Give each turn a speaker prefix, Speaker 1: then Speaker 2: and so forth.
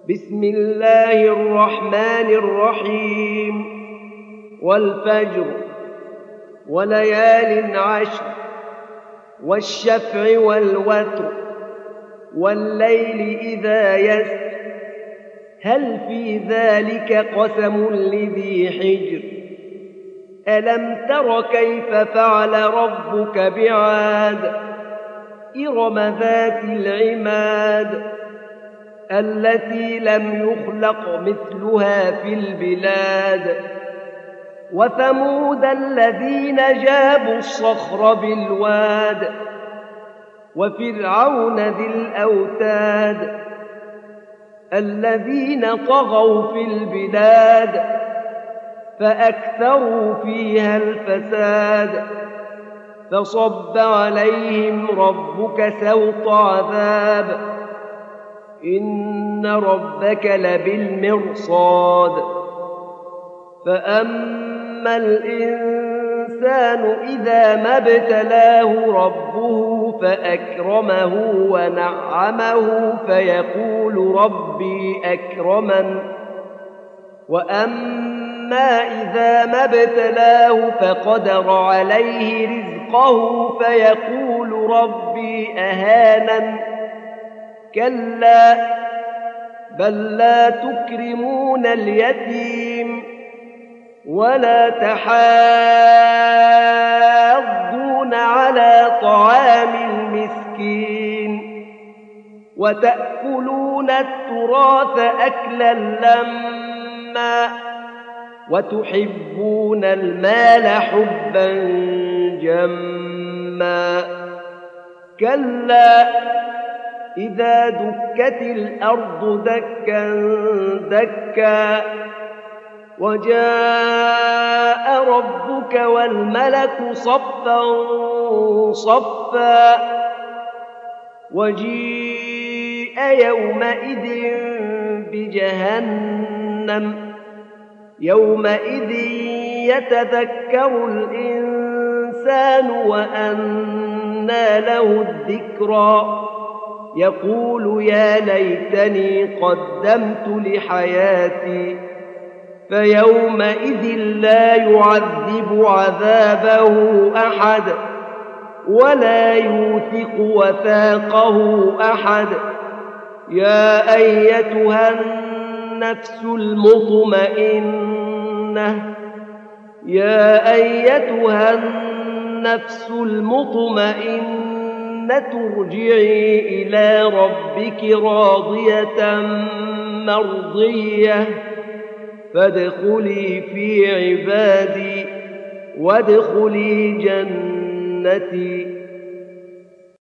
Speaker 1: بسم الله الرحمن الرحيم والفجر وليال عشر والشفع والوتر والليل إذا يسر هل في ذلك قسم لذي حجر ألم تر كيف فعل ربك بعاد إرم ذات العماد التي لم يخلق مثلها في البلاد وثمود الذين جابوا الصخر بالواد وفرعون ذي الأوتاد الذين طغوا في البلاد فأكثروا فيها الفساد فصب عليهم ربك سوط عذاب إن ربك لبالمرصاد فأما الإنسان إذا ما ابتلاه ربه فأكرمه ونعمه فيقول ربي أكرمن وأما إذا ما ابتلاه فقدر عليه رزقه فيقول ربي أهانن كلا بل لا تكرمون اليتيم ولا تحاضون على طعام المسكين وتأكلون التراث أكلا لما وتحبون المال حبا جما كلا إذا دكت الأرض دكا دكا وجاء ربك والملك صفا صفا وجيء يومئذ بجهنم يومئذ يتذكر الإنسان وأنى له الذكرى يقول يا ليتني قدمت لحياتي فيومئذ لا يعذب عذابه أحد ولا يوثق وثاقه أحد يا أيتها النفس المطمئنة يا أيتها النفس المطمئنة ارجعي إلى ربك راضية مرضية فادخلي في عبادي وادخلي جنتي